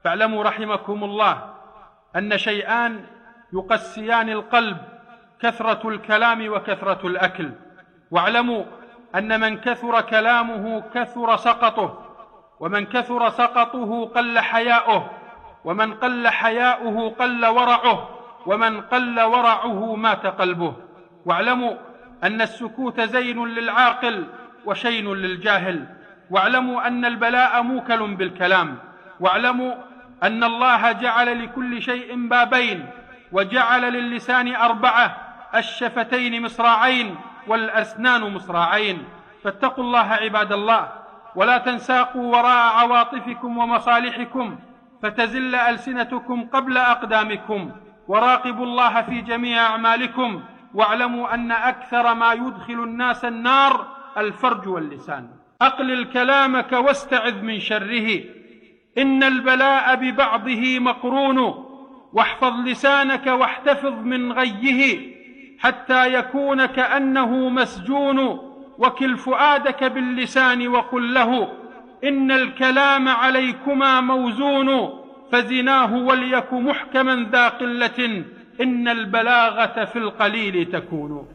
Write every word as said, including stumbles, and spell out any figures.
فاعلموا رحمكم الله أن شيئان يقسيان القلب: كثرة الكلام وكثرة الأكل. واعلموا أن من كثر كلامه كثر سقطه، ومن كثر سقطه قل حياؤه، ومن قل حياؤه قل ورعه، ومن قل ورعه مات قلبه. واعلموا أن السكوت زين للعاقل وشين للجاهل. واعلموا أن البلاء موكل بالكلام. واعلموا أن الله جعل لكل شيء بابين، وجعل للسان أربعة: الشفتين مصراعين والأسنان مصراعين. فاتقوا الله عباد الله، ولا تنساقوا وراء عواطفكم ومصالحكم فتزل ألسنتكم قبل أقدامكم. وراقبوا الله في جميع أعمالكم، واعلموا أن أكثر ما يدخل الناس النار الفرج واللسان. أقلل كلامك واستعذ من شره، إن البلاء ببعضه مقرون. واحفظ لسانك واحتفظ من غيه حتى يكون كأنه مسجون. وكل فؤادك باللسان وقل له إن الكلام عليكما موزون. فزناه وليك محكما ذا قلة، إن البلاغة في القليل تكون.